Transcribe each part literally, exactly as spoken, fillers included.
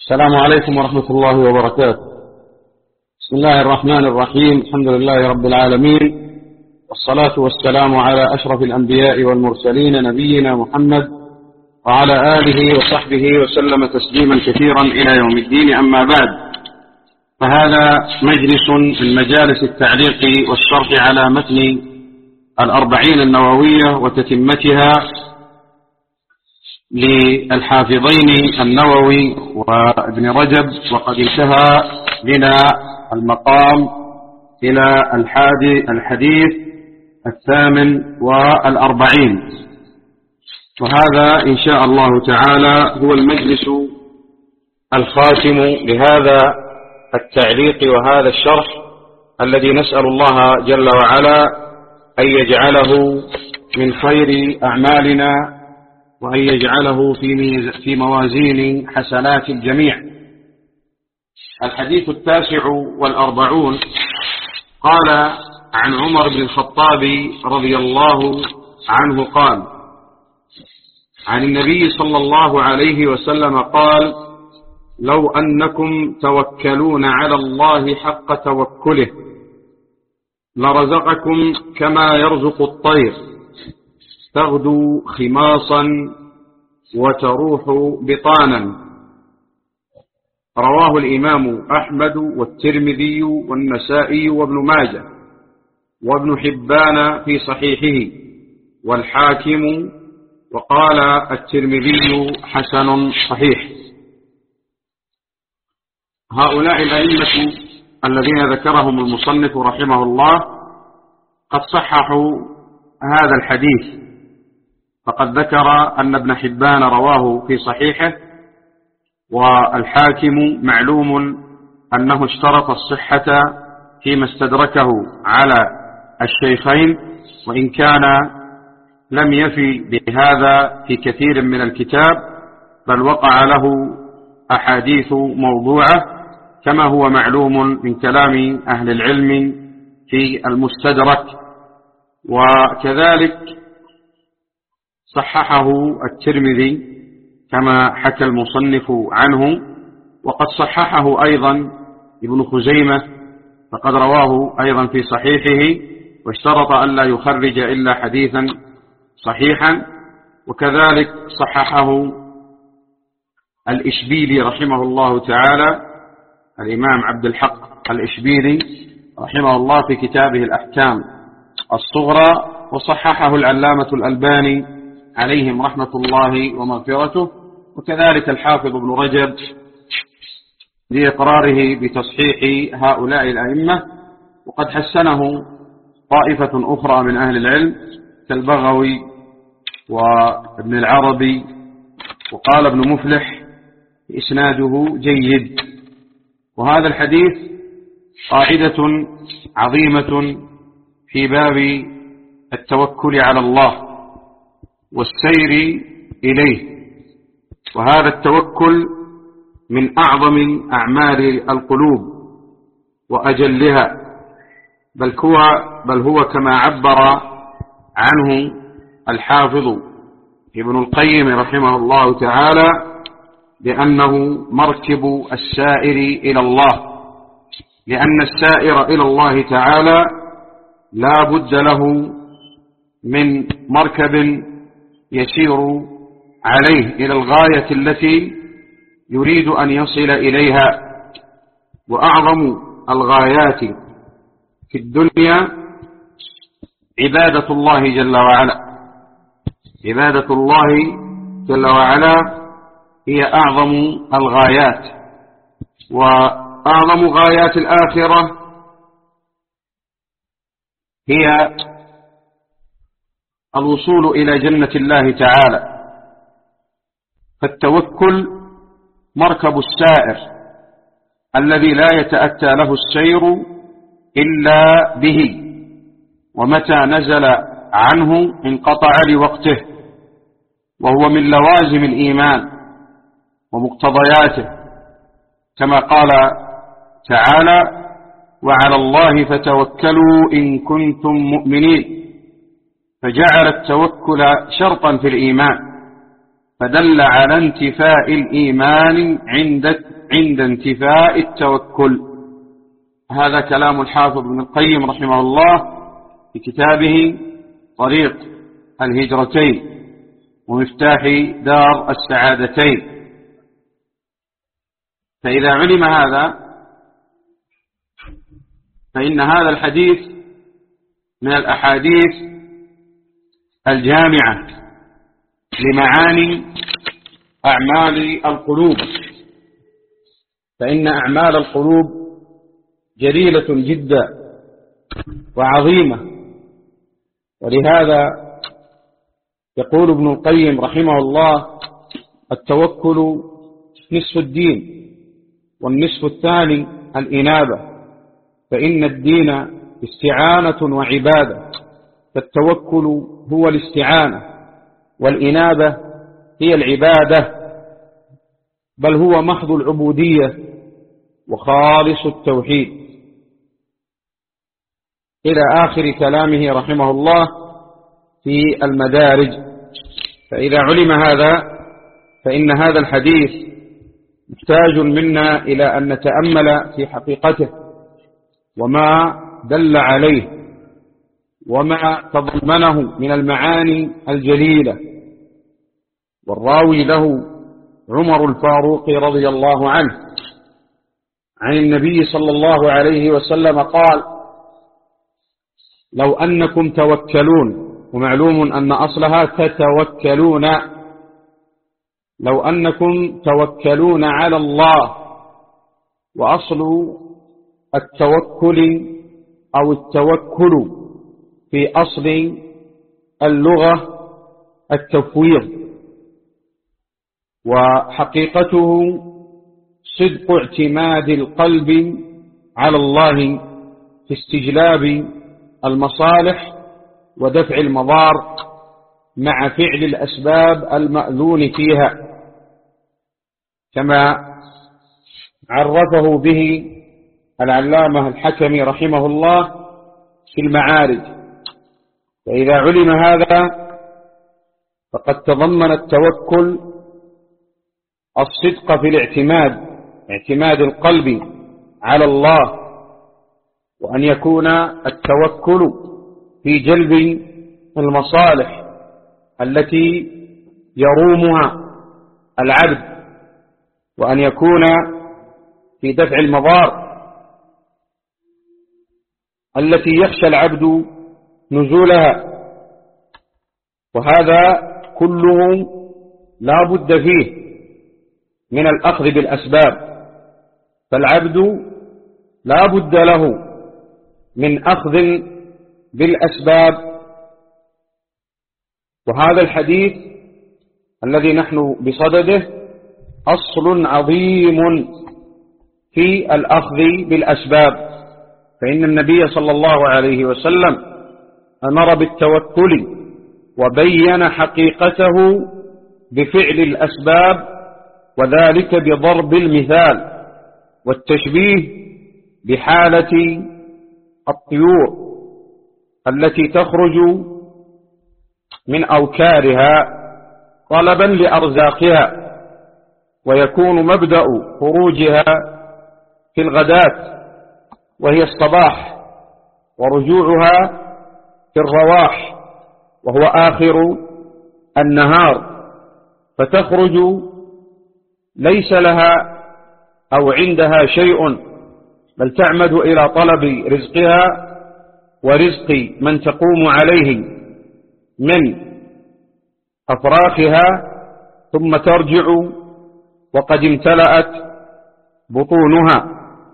السلام عليكم ورحمة الله وبركاته. بسم الله الرحمن الرحيم. الحمد لله رب العالمين، والصلاة والسلام على أشرف الأنبياء والمرسلين نبينا محمد وعلى آله وصحبه وسلم تسليما كثيرا إلى يوم الدين. أما بعد، فهذا مجلس من مجالس التعليق والشرح على متن الأربعين النووية وتتمتها للحافظين النووي وابن رجب، وقد انتهى بنا المقام إلى الحادي الحديث الثامن والأربعين، وهذا إن شاء الله تعالى هو المجلس الخاتم لهذا التعليق وهذا الشرح الذي نسأل الله جل وعلا أن يجعله من خير أعمالنا وأن يجعله في موازين حسنات الجميع. الحديث التاسع والأربعون قال عن عمر بن الخطاب رضي الله عنه قال عن النبي صلى الله عليه وسلم قال: لو أنكم توكلون على الله حق توكله لرزقكم كما يرزق الطير تغدو خماصا وتروح بطانا. رواه الإمام أحمد والترمذي والنسائي وابن ماجه وابن حبان في صحيحه والحاكم، وقال الترمذي حسن صحيح. هؤلاء الأئمة الذين ذكرهم المصنف رحمه الله قد صححوا هذا الحديث، فقد ذكر أن ابن حبان رواه في صحيحه، والحاكم معلوم أنه اشترط الصحة فيما استدركه على الشيخين، وإن كان لم يفي بهذا في كثير من الكتاب، بل وقع له أحاديث موضوعة كما هو معلوم من كلام أهل العلم في المستدرك. وكذلك صححه الترمذي كما حكى المصنف عنه، وقد صححه أيضا ابن خزيمة، فقد رواه أيضا في صحيحه واشترط أن لا يخرج إلا حديثا صحيحا. وكذلك صححه الإشبيلي رحمه الله تعالى، الإمام عبد الحق الإشبيلي رحمه الله في كتابه الأحكام الصغرى، وصححه العلامة الألباني عليهم رحمة الله ومغفرته، وكذلك الحافظ ابن رجب لإقراره بتصحيح هؤلاء الأئمة. وقد حسنه طائفة أخرى من أهل العلم كالبغوي وابن العربي، وقال ابن مفلح إسناده جيد. وهذا الحديث قاعدة عظيمة في باب التوكل على الله والسير إليه، وهذا التوكل من أعظم أعمال القلوب وأجلها، بل هو, بل هو كما عبر عنه الحافظ ابن القيم رحمه الله تعالى بأنه مركب السائر إلى الله، لأن السائر إلى الله تعالى لا بد له من مركب يسير عليه إلى الغاية التي يريد أن يصل إليها. وأعظم الغايات في الدنيا عبادة الله جل وعلا. عبادة الله جل وعلا هي أعظم الغايات، وأعظم غايات الآخرة هي الوصول إلى جنة الله تعالى. فالتوكل مركب السائر الذي لا يتأتى له السير إلا به، ومتى نزل عنه انقطع لوقته، وهو من لوازم الإيمان ومقتضياته، كما قال تعالى: وعلى الله فتوكلوا إن كنتم مؤمنين. فجعل التوكل شرطا في الإيمان، فدل على انتفاء الإيمان عند عند انتفاء التوكل. هذا كلام الحافظ ابن القيم رحمه الله في كتابه طريق الهجرتين ومفتاح دار السعادتين. فإذا علم هذا فإن هذا الحديث من الأحاديث الجامعة لمعاني أعمال القلوب، فإن أعمال القلوب جليلة جدا وعظيمة، ولهذا يقول ابن القيم رحمه الله: التوكل نصف الدين، والنصف الثاني الإنابة، فإن الدين استعانة وعبادة، فالتوكل هو الاستعانة، والإنابة هي العبادة، بل هو محض العبودية وخالص التوحيد، إلى آخر كلامه رحمه الله في المدارج. فإذا علم هذا فإن هذا الحديث محتاج منا إلى أن نتأمل في حقيقته وما دل عليه وما تضمنه من المعاني الجليلة. والراوي له عمر الفاروق رضي الله عنه عن النبي صلى الله عليه وسلم قال: لو أنكم توكلون، ومعلوم أن أصلها تتوكلون، لو أنكم توكلون على الله، وأصل التوكل أو التوكل في أصل اللغة التفويض، وحقيقته صدق اعتماد القلب على الله في استجلاب المصالح ودفع المضار مع فعل الأسباب المأذون فيها، كما عرفه به العلامة الحكمي رحمه الله في المعارج. فإذا علم هذا فقد تضمن التوكل الصدق في الاعتماد، اعتماد القلب على الله، وأن يكون التوكل في جلب المصالح التي يرومها العبد، وأن يكون في دفع المضار التي يخشى العبد نزولها. وهذا كله لا بد فيه من الأخذ بالأسباب، فالعبد لا بد له من أخذ بالأسباب. وهذا الحديث الذي نحن بصدده أصل عظيم في الأخذ بالأسباب، فإن النبي صلى الله عليه وسلم أمر بالتوكل وبين حقيقته بفعل الأسباب، وذلك بضرب المثال والتشبيه بحالة الطيور التي تخرج من أوكارها طلبا لأرزاقها، ويكون مبدأ خروجها في الغداة وهي الصباح، ورجوعها في الرواح وهو آخر النهار، فتخرج ليس لها أو عندها شيء، بل تعمد إلى طلب رزقها ورزق من تقوم عليه من أفراخها، ثم ترجع وقد امتلأت بطونها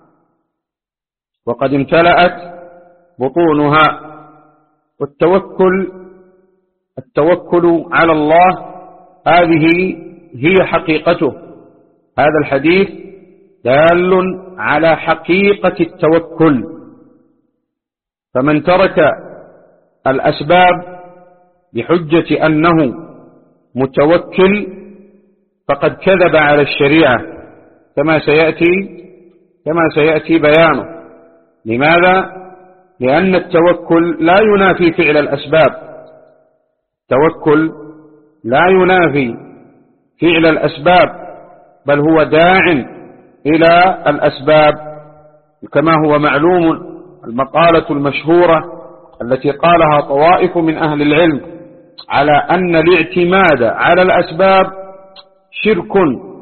وقد امتلأت بطونها. والتوكل التوكل على الله هذه هي حقيقته. هذا الحديث دال على حقيقة التوكل، فمن ترك الأسباب بحجة أنه متوكل فقد كذب على الشريعة، كما سيأتي كما سيأتي بيانه. لماذا؟ لأن التوكل لا ينافي فعل الأسباب، التوكل لا ينافي فعل الأسباب، بل هو داع إلى الأسباب، كما هو معلوم المقالة المشهورة التي قالها طوائف من أهل العلم على أن الاعتماد على الأسباب شرك،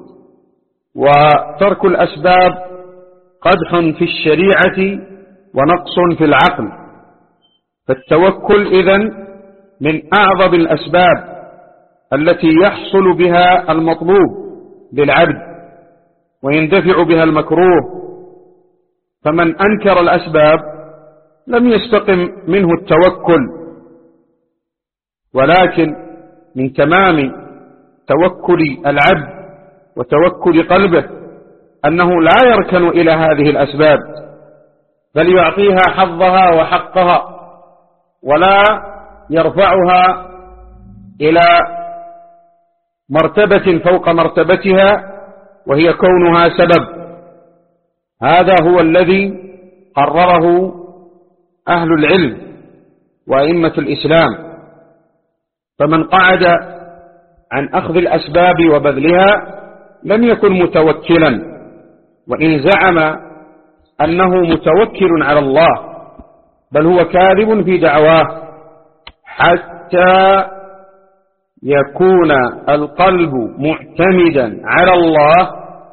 وترك الأسباب قدح في الشريعة ونقص في العقل. فالتوكل إذن من أعظم الأسباب التي يحصل بها المطلوب للعبد ويندفع بها المكروه. فمن أنكر الأسباب لم يستقم منه التوكل، ولكن من تمام توكل العبد وتوكل قلبه أنه لا يركن إلى هذه الأسباب، بل يعطيها حظها وحقها، ولا يرفعها إلى مرتبة فوق مرتبتها وهي كونها سبب. هذا هو الذي قرره أهل العلم وأئمة الإسلام. فمن قعد عن أخذ الأسباب وبذلها لم يكن متوكلا، وإن زعم أنه متوكل على الله بل هو كاذب في دعواه، حتى يكون القلب معتمدا على الله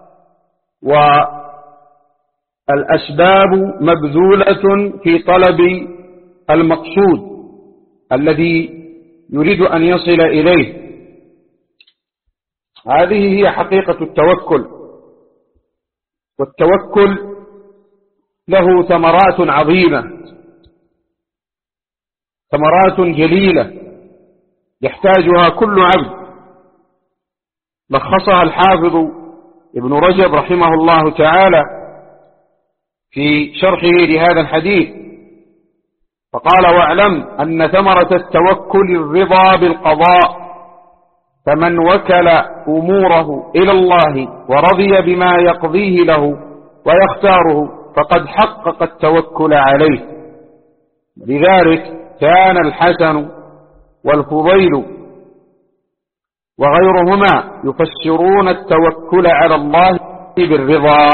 والأسباب مبذولة في طلب المقصود الذي يريد أن يصل إليه. هذه هي حقيقة التوكل. والتوكل له ثمرات عظيمة، ثمرات جليلة يحتاجها كل عبد، لخصها الحافظ ابن رجب رحمه الله تعالى في شرحه لهذا الحديث، فقال: واعلم أن ثمرة التوكل الرضا بالقضاء، فمن وكل أموره إلى الله ورضي بما يقضيه له ويختاره فقد حقق التوكل عليه. لذلك كان الحسن والفضيل وغيرهما يفسرون التوكل على الله بالرضا.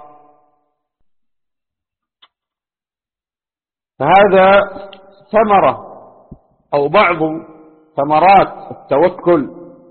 فهذا ثمرة أو بعض ثمرات التوكل.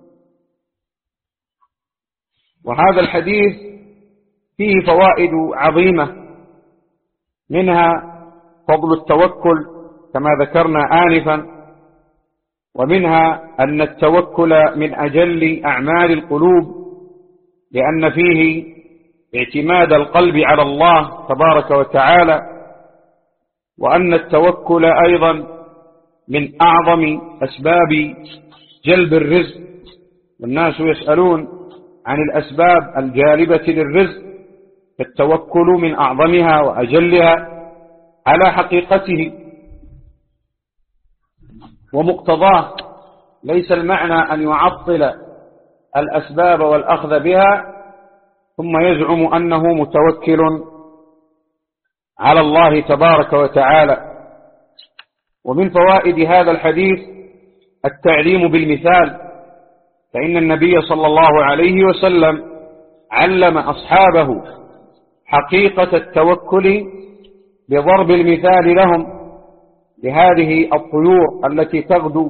وهذا الحديث فيه فوائد عظيمة، منها فضل التوكل كما ذكرنا آنفا، ومنها أن التوكل من أجل أعمال القلوب، لأن فيه اعتماد القلب على الله تبارك وتعالى، وأن التوكل أيضا من أعظم أسباب جلب الرزق. والناس يسألون عن الأسباب الجالبة للرزق، فالتوكل من أعظمها وأجلها على حقيقته ومقتضاه. ليس المعنى أن يعطل الأسباب والأخذ بها ثم يزعم أنه متوكل على الله تبارك وتعالى. ومن فوائد هذا الحديث التعليم بالمثال، فإن النبي صلى الله عليه وسلم علم أصحابه حقيقة التوكل بضرب المثال لهم لهذه الطيور التي تغدو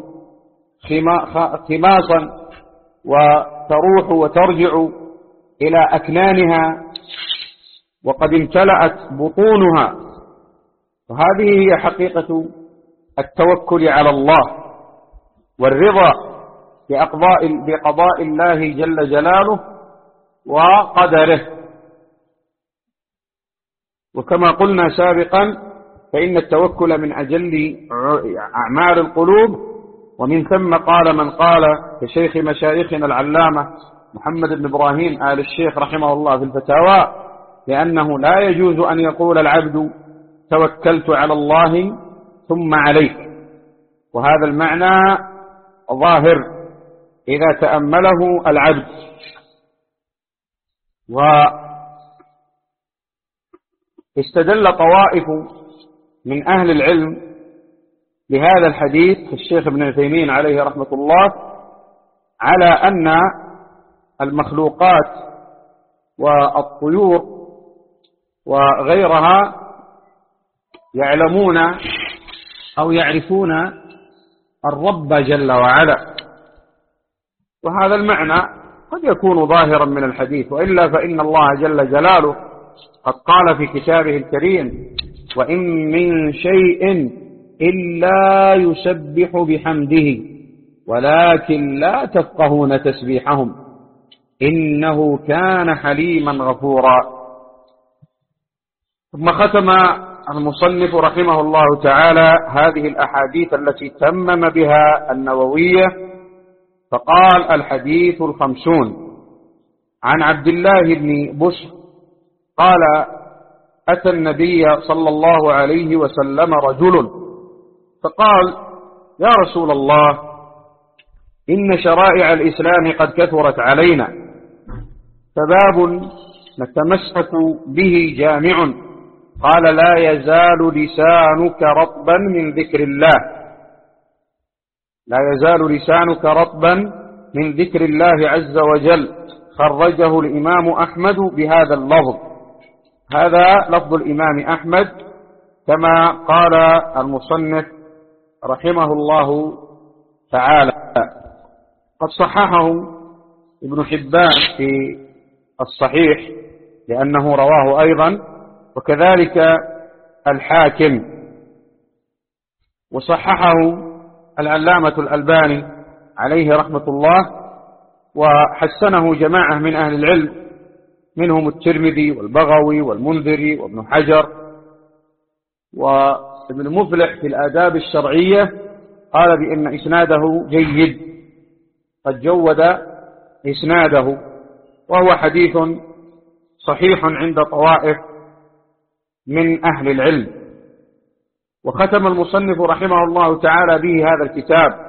خماصا وتروح وترجع إلى أكنانها وقد امتلأت بطونها. وهذه هي حقيقة التوكل على الله والرضا بأقضاء بقضاء الله جل جلاله وقدره. وكما قلنا سابقا فإن التوكل من أجل أعمال القلوب، ومن ثم قال من قال كشيخ مشايخنا العلامة محمد بن إبراهيم آل الشيخ رحمه الله في الفتاوى، لأنه لا يجوز أن يقول العبد توكلت على الله ثم عليك، وهذا المعنى ظاهر إذا تأمله العبد. واستدل طوائف من أهل العلم بهذا الحديث الشيخ ابن عثيمين عليه رحمة الله على أن المخلوقات والطيور وغيرها يعلمون أو يعرفون الرب جل وعلا، وهذا المعنى قد يكون ظاهرا من الحديث، وإلا فإن الله جل جلاله قد قال في كتابه الكريم: وإن من شيء إلا يسبح بحمده ولكن لا تفقهون تسبيحهم إنه كان حليما غفورا. ثم ختم المصنف رحمه الله تعالى هذه الأحاديث التي تمم بها النووية فقال: الحديث الخمسون. عن عبد الله بن بشر قال: أتى النبي صلى الله عليه وسلم رجل فقال: يا رسول الله، إن شرائع الإسلام قد كثرت علينا، فباب نتمسك به جامع. قال: لا يزال لسانك رطبا من ذكر الله لا يزال لسانك رطبا من ذكر الله عز وجل. خرجه الإمام أحمد بهذا اللفظ. هذا لفظ الإمام أحمد كما قال المصنف رحمه الله تعالى. قد صححه ابن حبان في الصحيح لأنه رواه أيضا، وكذلك الحاكم، وصححه العلامة الألباني عليه رحمة الله، وحسنه جماعة من أهل العلم منهم الترمذي والبغوي والمنذري وابن حجر وابن مفلح في الآداب الشرعية، قال بأن إسناده جيد، قد جود إسناده، وهو حديث صحيح عند طوائف من أهل العلم. وختم المصنف رحمه الله تعالى به هذا الكتاب،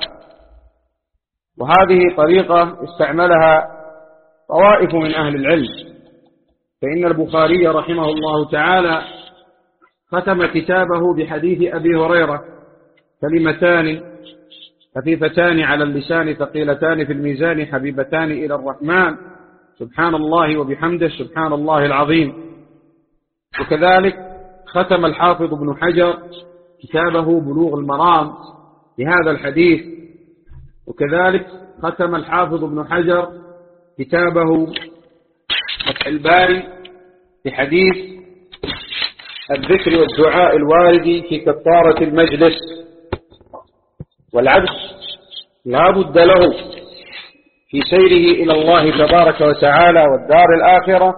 وهذه طريقة استعملها طوائف من أهل العلم، فإن البخاري رحمه الله تعالى ختم كتابه بحديث أبي هريرة: كلمتان خفيفتان على اللسان ثقيلتان في الميزان حبيبتان إلى الرحمن سبحان الله وبحمده سبحان الله العظيم. وكذلك ختم الحافظ ابن حجر كتابه بلوغ المرام بهذا الحديث، وكذلك ختم الحافظ ابن حجر كتابه فتح الباري بحديث الذكر والدعاء الوارد في كفارة المجلس. والعبد لا بد له في سيره إلى الله تبارك وتعالى والدار الآخرة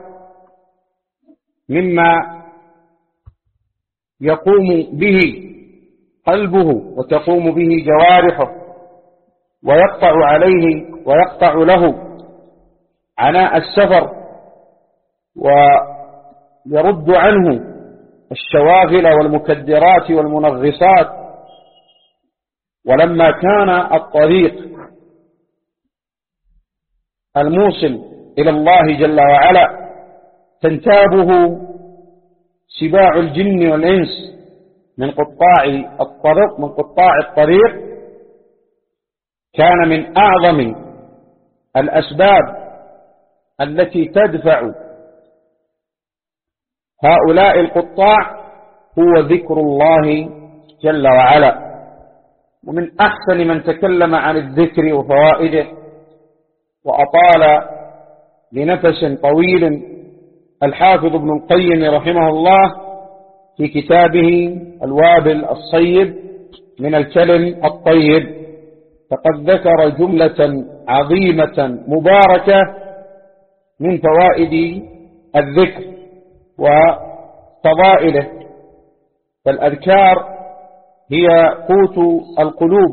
مما يقوم به قلبه وتقوم به جوارحه، ويقطع عليه ويقطع له عناء السفر، ويرد عنه الشواغل والمكدرات والمنغصات. ولما كان الطريق الموصل إلى الله جل وعلا تنتابه سباع الجن والإنس من قطاع الطريق من قطاع الطريق، كان من أعظم الأسباب التي تدفع هؤلاء القطاع هو ذكر الله جل وعلا. ومن أحسن من تكلم عن الذكر وفوائده وأطال لنفس طويل الحافظ ابن القيم رحمه الله في كتابه الوابل الصيب من الكلم الطيب، فقد ذكر جملة عظيمة مباركة من فوائد الذكر وفضائله. فالأذكار هي قوت القلوب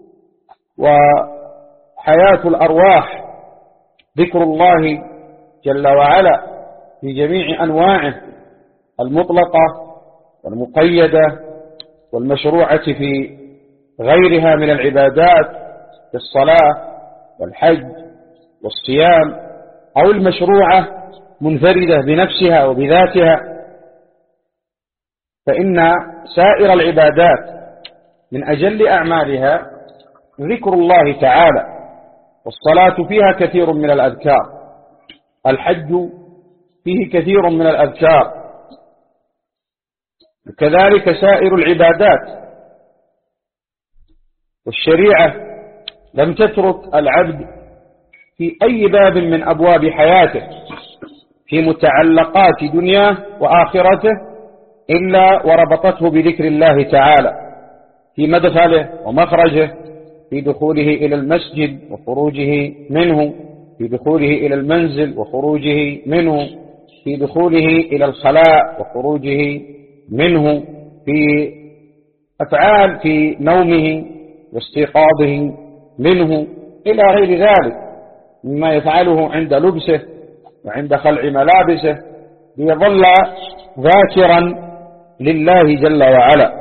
وحياة الأرواح. ذكر الله جل وعلا في جميع أنواعه المطلقة والمقيدة والمشروعة في غيرها من العبادات كالصلاة والحج والصيام، أو المشروعة منفردة بنفسها وبذاتها، فإن سائر العبادات من أجل أعمالها ذكر الله تعالى، والصلاة فيها كثير من الأذكار، الحج فيه كثير من الأذكار، وكذلك سائر العبادات. والشريعة لم تترك العبد في أي باب من أبواب حياته في متعلقات دنياه وآخرته إلا وربطته بذكر الله تعالى في مدخله ومخرجه، في دخوله إلى المسجد وخروجه منه، في دخوله إلى المنزل وخروجه منه، في دخوله إلى الخلاء وخروجه منه، في أفعال في نومه واستيقاظه منه إلى غير ذلك مما يفعله عند لبسه وعند خلع ملابسه، ليظل ذاكرا لله جل وعلا.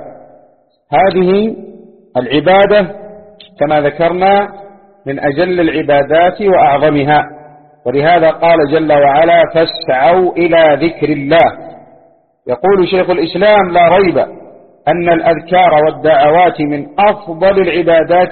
هذه العبادة كما ذكرنا من أجل العبادات وأعظمها، ولهذا قال جل وعلا فاسعوا إلى ذكر الله. يقول شيخ الإسلام لا ريب أن الأذكار والدعوات من أفضل العبادات،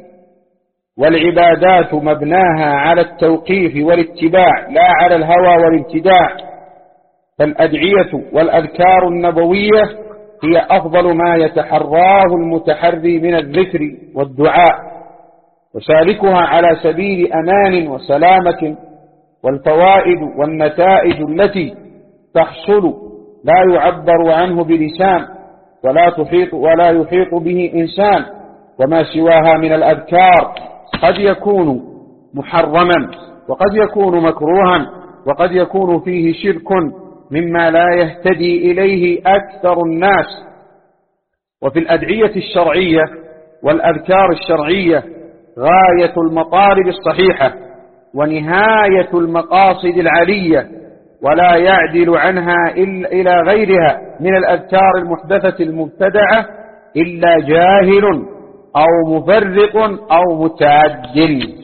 والعبادات مبناها على التوقيف والاتباع لا على الهوى والابتداع، فالأدعية والأذكار النبوية هي أفضل ما يتحراه المتحري من الذكر والدعاء، وسالكها على سبيل أمان وسلامة، والفوائد والنتائج التي تحصل لا يعبر عنه بلسان ولا تحيط ولا يحيط به إنسان. وما سواها من الأذكار قد يكون محرما وقد يكون مكروها وقد يكون فيه شرك مما لا يهتدي إليه أكثر الناس. وفي الأدعية الشرعية والأذكار الشرعية غاية المطالب الصحيحة ونهاية المقاصد العلية، ولا يعدل عنها إلى غيرها من الأذكار المحدثة المبتدعة إلا جاهل أو مفرق أو متعدل.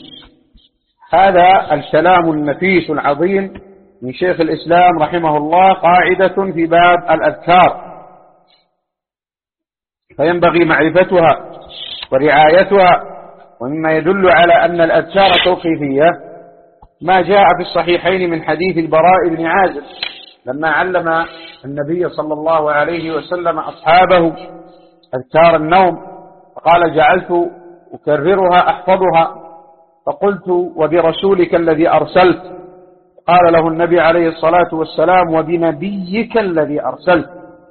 هذا الكلام النفيس العظيم من شيخ الإسلام رحمه الله قاعدة في باب الأذكار، فينبغي معرفتها ورعايتها. ومما يدل على أن الأذكار توقيفية ما جاء في الصحيحين من حديث البراء بن عازب لما علم النبي صلى الله عليه وسلم أصحابه أذكار النوم، فقال جعلت أكررها أحفظها، فقلت وبرسولك الذي أرسلت؟ قال له النبي عليه الصلاة والسلام وبنبيك الذي أرسلت.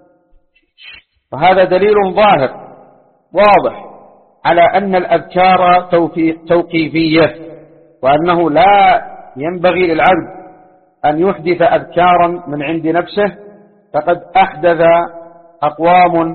وهذا دليل ظاهر واضح على أن الأذكار توقيفية، وأنه لا ينبغي للعبد أن يحدث أذكارا من عند نفسه، فقد أحدث أقوام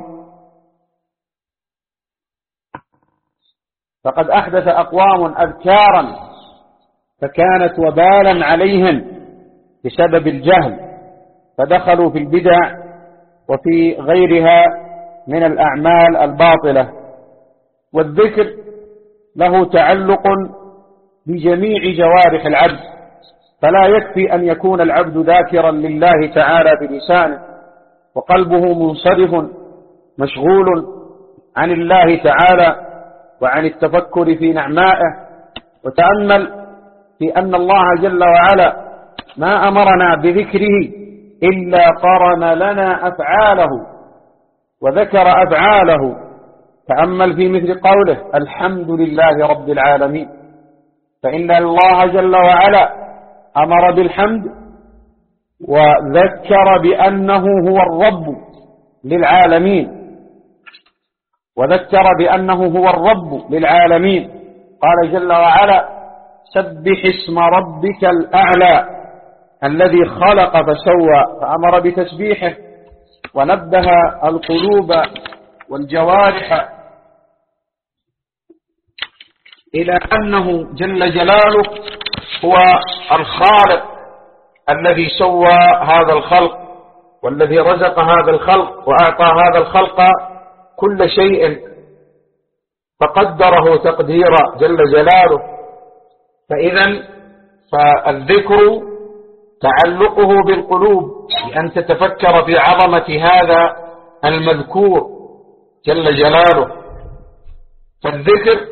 فقد أحدث أقوام أذكارا فكانت وبالا عليهم بسبب الجهل، فدخلوا في البدع وفي غيرها من الأعمال الباطلة. والذكر له تعلق بجميع جوارح العبد، فلا يكفي أن يكون العبد ذاكرا لله تعالى بلسانه وقلبه منصرف مشغول عن الله تعالى وعن التفكر في نعمائه. وتأمل في أن الله جل وعلا ما أمرنا بذكره إلا قرن لنا أفعاله وذكر أفعاله. تأمل في مثل قوله الحمد لله رب العالمين، فإن الله جل وعلا أمر بالحمد وذكر بأنه هو الرب للعالمين وذكر بأنه هو الرب للعالمين. قال جل وعلا سبح اسم ربك الأعلى الذي خلق فسوى، فأمر بتسبيحه ونبه القلوب والجوارح إلى أنه جل جلاله هو الخالق الذي سوى هذا الخلق والذي رزق هذا الخلق وأعطى هذا الخلق كل شيء فقدره تقديرا جل جلاله. فإذا فالذكر تعلقه بالقلوب بأن تتفكر في عظمة هذا المذكور جل جلاله. فالذكر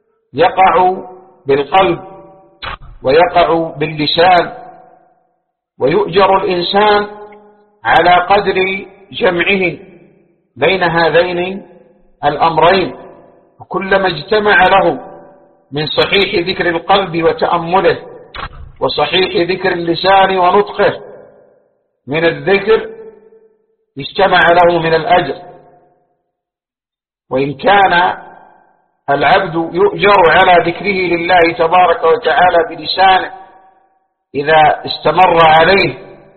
يقع بالقلب ويقع باللسان ويؤجر الإنسان على قدر جمعه بين هذين الأمرين. وكلما اجتمع له من صحيح ذكر القلب وتأمله وصحيح ذكر اللسان ونطقه من الذكر اجتمع له من الأجر. وإن كان العبد يؤجر على ذكره لله تبارك وتعالى بلسانه إذا استمر عليه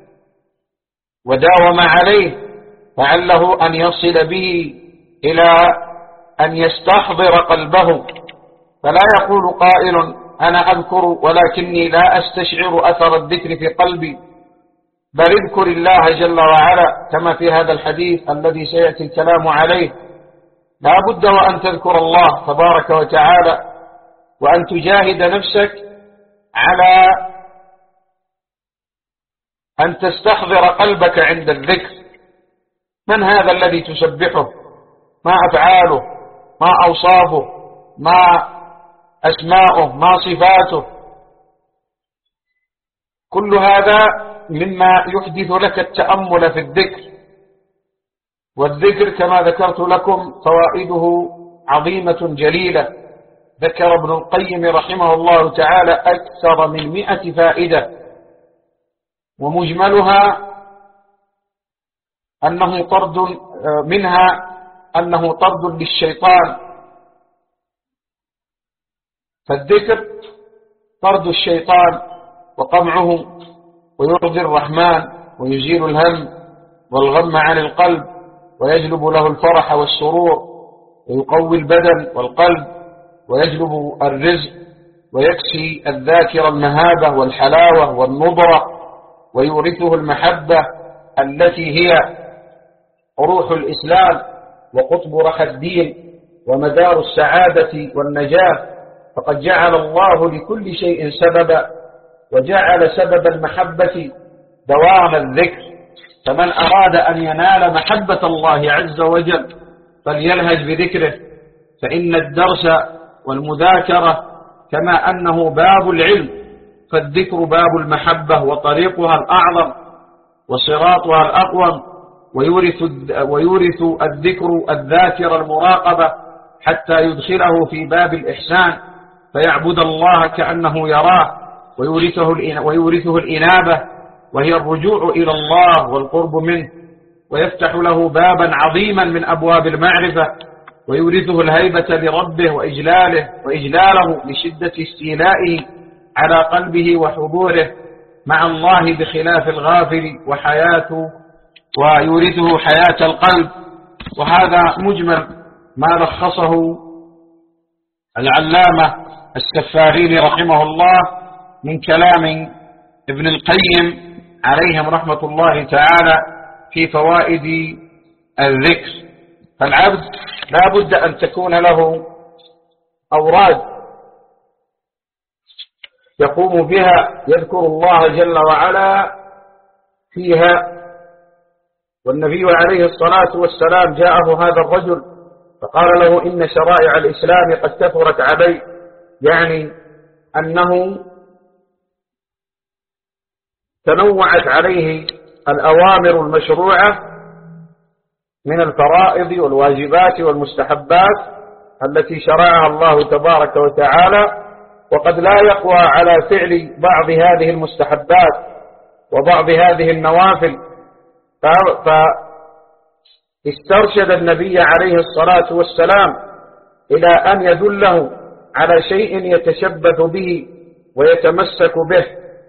وداوم عليه فعله أن يصل به إلى أن يستحضر قلبه، فلا يقول قائل أنا أذكر ولكني لا أستشعر أثر الذكر في قلبي، بل اذكر الله جل وعلا كما في هذا الحديث الذي سيأتي الكلام عليه. لا بد وأن تذكر الله تبارك وتعالى وأن تجاهد نفسك على أن تستحضر قلبك عند الذكر. من هذا الذي تسبحه؟ ما أفعاله؟ ما أوصافه؟ ما أسماؤه؟ ما صفاته؟ كل هذا مما يحدث لك التأمل في الذكر. والذكر كما ذكرت لكم فوائده عظيمة جليلة، ذكر ابن القيم رحمه الله تعالى أكثر من مئة فائدة، ومجملها أنه طرد منها أنه طرد للشيطان. فالذكر طرد الشيطان وقمعه، ويرضي الرحمن ويزيل الهم والغم عن القلب ويجلب له الفرح والسرور، ويقوي البدن والقلب ويجلب الرزق، ويكسي الذاكر المهابة والحلاوة والنضرة، ويورثه المحبة التي هي روح الإسلام وقطب رخى الدين ومدار السعادة والنجاة. فقد جعل الله لكل شيء سببا، وجعل سبب المحبة دوام الذكر. فمن أراد أن ينال محبة الله عز وجل فليلهج بذكره، فإن الدرس والمذاكرة كما أنه باب العلم فالذكر باب المحبة وطريقها الأعظم وصراطها الأقوم. ويورث, ويورث الذكر الذاكر المراقبة حتى يدخله في باب الإحسان فيعبد الله كأنه يراه، ويورثه, ويورثه الإنابة وهي الرجوع إلى الله والقرب منه، ويفتح له بابا عظيما من أبواب المعرفة، ويورثه الهيبة لربه وإجلاله وإجلاله لشدة استيلائه على قلبه وحضوره مع الله بخلاف الغافل وحياته، ويورثه حياة القلب. وهذا مجمل ما لخصه العلامة السفاريني رحمه الله من كلام ابن القيم عليهم رحمة الله تعالى في فوائد الذكر. فالعبد لا بد أن تكون له أوراد يقوم بها يذكر الله جل وعلا فيها. والنبي عليه الصلاة والسلام جاءه هذا الرجل فقال له إن شرائع الإسلام قد كثرت علي، يعني أنه تنوعت عليه الأوامر المشروعة من الفرائض والواجبات والمستحبات التي شرعها الله تبارك وتعالى، وقد لا يقوى على فعل بعض هذه المستحبات وبعض هذه النوافل. فاسترشد النبي عليه الصلاة والسلام إلى أن يدله على شيء يتشبث به ويتمسك به،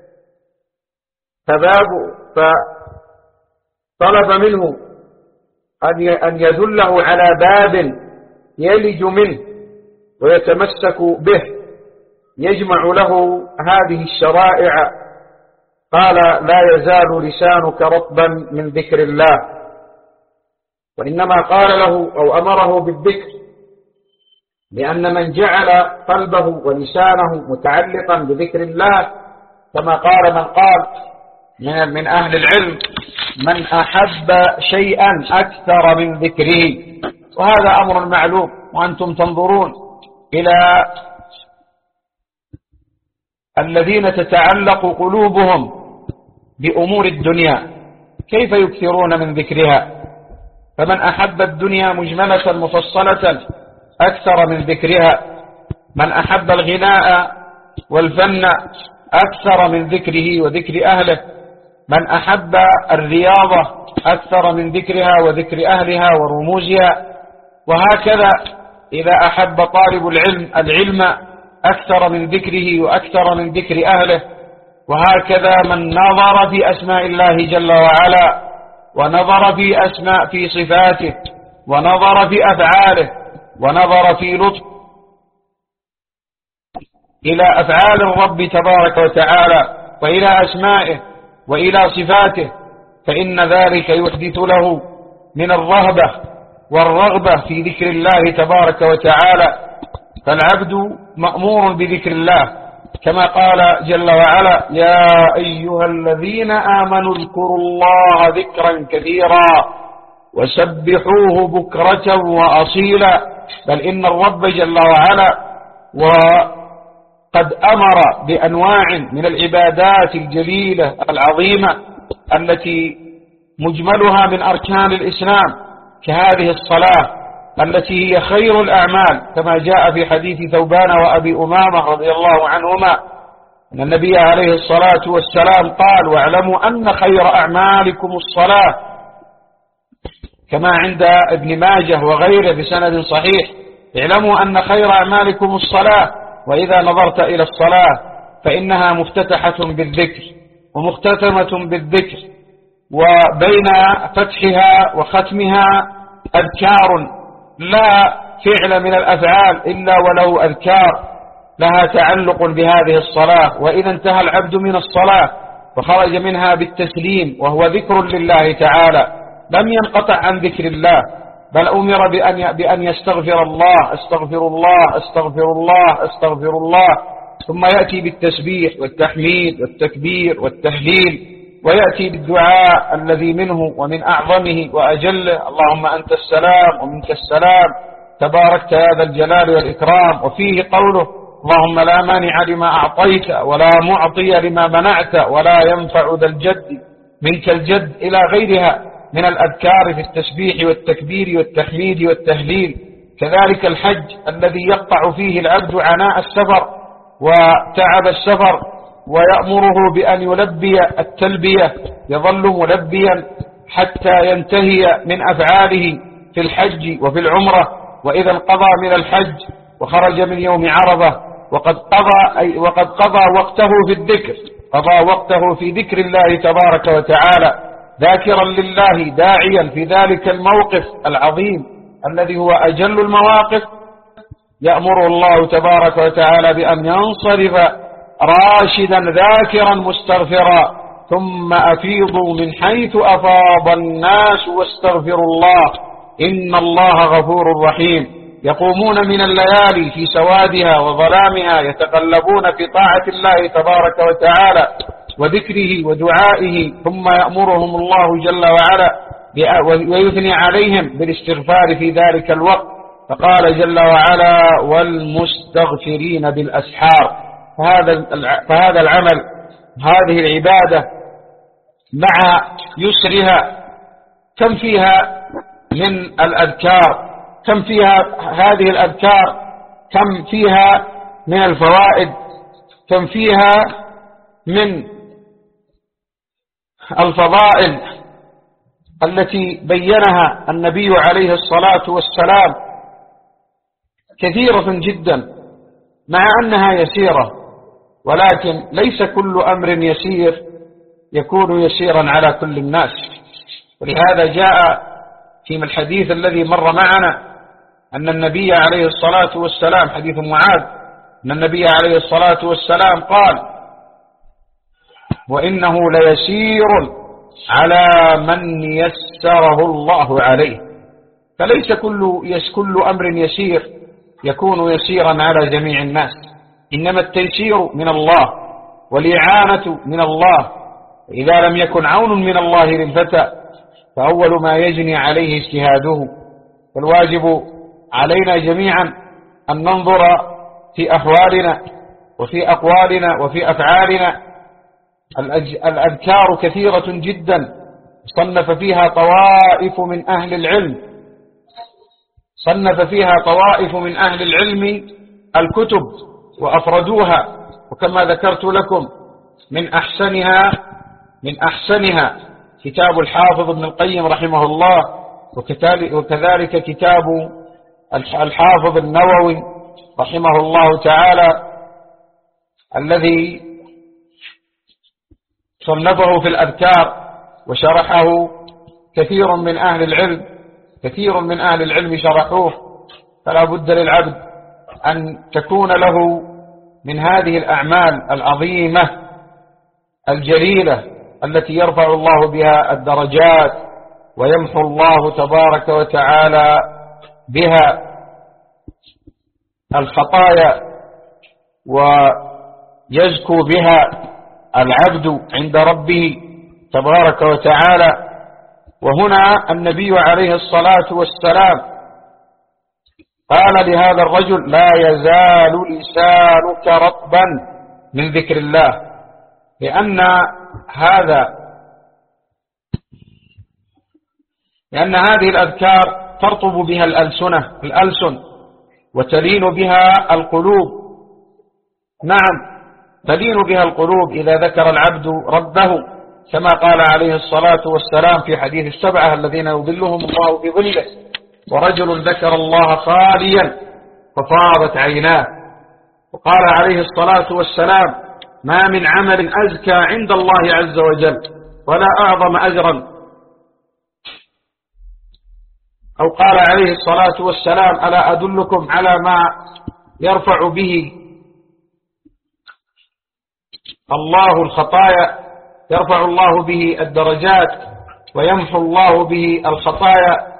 فباب فطلب منه أن يدله على باب يلج منه ويتمسك به يجمع له هذه الشرائع. قال لا يزال لسانك رطبا من ذكر الله، وإنما قال له أو أمره بالذكر لأن من جعل قلبه ولسانه متعلقا بذكر الله كما قال من قال من أهل العلم من أحب شيئا أكثر من ذكره. وهذا أمر معلوم، وأنتم تنظرون إلى الذين تتعلق قلوبهم بأمور الدنيا كيف يكثرون من ذكرها؟ فمن أحب الدنيا مجملة مفصلة أكثر من ذكرها، من أحب الغناء والفن أكثر من ذكره وذكر أهله، من أحب الرياضة أكثر من ذكرها وذكر أهلها ورموزها، وهكذا إذا أحب طالب العلم العلم أكثر من ذكره وأكثر من ذكر أهله، وهكذا من نظر في أسماء الله جل وعلا ونظر في أسماء في صفاته ونظر في أفعاله ونظر في لطف إلى أفعال الرب تبارك وتعالى وإلى أسمائه وإلى صفاته، فإن ذلك يحدث له من الرهبة والرغبة في ذكر الله تبارك وتعالى. فالعبد مأمور بذكر الله كما قال جل وعلا: يا أيها الذين آمنوا اذكروا الله ذكرا كثيرا وسبحوه بكرة وأصيلا. بل إن الرب جل وعلا وقد أمر بأنواع من العبادات الجليلة العظيمة التي مجملها من أركان الإسلام كهذه الصلاة التي هي خير الأعمال، كما جاء في حديث ثوبان وأبي أمامة رضي الله عنهما أن النبي عليه الصلاة والسلام قال: واعلموا أن خير أعمالكم الصلاة، كما عند ابن ماجه وغيره بسند صحيح: اعلموا أن خير أعمالكم الصلاة، وإذا نظرت إلى الصلاة فإنها مفتتحة بالذكر ومختتمة بالذكر، وبين فتحها وختمها أذكار لا فعل من الأفعال إلا وله أذكار لها تعلق بهذه الصلاة. وإذا انتهى العبد من الصلاة وخرج منها بالتسليم وهو ذكر لله تعالى لم ينقطع عن ذكر الله، بل أمر بأن بأن يستغفر الله: استغفر الله استغفر الله استغفر الله، ثم يأتي بالتسبيح والتحميد والتكبير والتهليل، ويأتي بالدعاء الذي منه ومن أعظمه وأجله: اللهم أنت السلام ومنك السلام تباركت يا ذا الجلال والإكرام. وفيه قوله: اللهم لا مانع لما أعطيت ولا معطي لما منعت ولا ينفع ذا الجد منك الجد، إلى غيرها من الأذكار في التسبيح والتكبير والتحميد والتهليل. كذلك الحج الذي يقطع فيه العبد عناء السفر وتعب السفر ويأمره بأن يلبي التلبية، يظل ملبيا حتى ينتهي من أفعاله في الحج وفي العمرة. وإذا انقضى من الحج وخرج من يوم عرفة وقد قضى, أي وقد قضى وقته في الذكر، قضى وقته في ذكر الله تبارك وتعالى، ذاكرا لله داعيا في ذلك الموقف العظيم الذي هو أجل المواقف. يأمر الله تبارك وتعالى بأن ينصرف راشدا ذاكرا مستغفرا: ثم أفيضوا من حيث أفاض الناس واستغفروا الله إن الله غفور رحيم. يقومون من الليالي في سوادها وظلامها يتقلبون في طاعة الله تبارك وتعالى وذكره ودعائه، ثم يأمرهم الله جل وعلا ويثني عليهم بالاستغفار في ذلك الوقت، فقال جل وعلا: والمستغفرين بالأسحار. فهذا فهذا العمل، هذه العبادة مع يسرها كم فيها من الأذكار، كم فيها هذه الأذكار، كم فيها من الفوائد، كم فيها من الفضائل التي بينها النبي عليه الصلاة والسلام كثيرة جدا، مع أنها يسيرة، ولكن ليس كل أمر يسير يكون يسيرا على كل الناس. ولهذا جاء في الحديث الذي مر معنا أن النبي عليه الصلاة والسلام، حديث معاذ، أن النبي عليه الصلاة والسلام قال: وإنه ليسير على من يسره الله عليه. فليس كل يس كل أمر يسير يكون يسيرا على جميع الناس، إنما التيسير من الله والإعانة من الله. إذا لم يكن عون من الله للفتى فأول ما يجني عليه اجتهاده. فالواجب علينا جميعا أن ننظر في أحوالنا وفي أقوالنا وفي أفعالنا الأذكار كثيرة جدا صنف فيها طوائف من أهل العلم صنف فيها طوائف من أهل العلم الكتب وأفردوها، وكما ذكرت لكم من أحسنها من أحسنها كتاب الحافظ ابن القيم رحمه الله، وكذلك كتاب الحافظ النووي رحمه الله تعالى الذي صنفه في الأذكار وشرحه كثير من أهل العلم كثير من أهل العلم شرحوه. فلا بد للعبد أن تكون له من هذه الأعمال العظيمة الجليلة التي يرفع الله بها الدرجات ويمحو الله تبارك وتعالى بها الخطايا ويزكو بها العبد عند ربه تبارك وتعالى. وهنا النبي عليه الصلاة والسلام قال لهذا الرجل: لا يزال لسانك رطبا من ذكر الله، لأن هذا لأن هذه الأذكار ترطب بها الألسنة الألسن وتلين بها القلوب. نعم، تلين بها القلوب إذا ذكر العبد ربه، كما قال عليه الصلاة والسلام في حديث السبعة الذين يظلهم الله في ظله: ورجل ذكر الله خاليا ففاضت عيناه. وقال عليه الصلاة والسلام: ما من عمل أزكى عند الله عز وجل ولا أعظم أجرا. أو قال عليه الصلاة والسلام: ألا أدلكم على ما يرفع به الله الخطايا، يرفع الله به الدرجات ويمحو الله به الخطايا.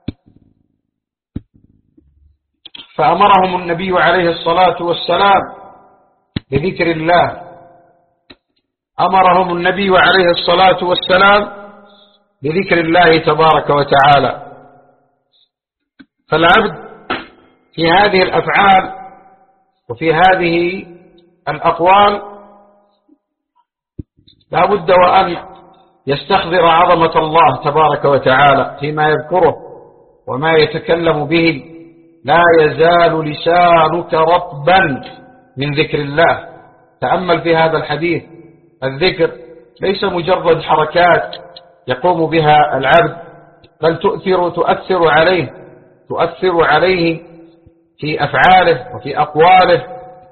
فأمرهم النبي عليه الصلاة والسلام بذكر الله أمرهم النبي عليه الصلاة والسلام بذكر الله تبارك وتعالى. فالعبد في هذه الأفعال وفي هذه الأقوال لا بد وأن يستحضر عظمة الله تبارك وتعالى فيما يذكره وما يتكلم به. لا يزال لسانك رطبا من ذكر الله. تأمل في هذا الحديث، الذكر ليس مجرد حركات يقوم بها العبد، بل تؤثر تؤثر عليه تؤثر عليه في أفعاله وفي أقواله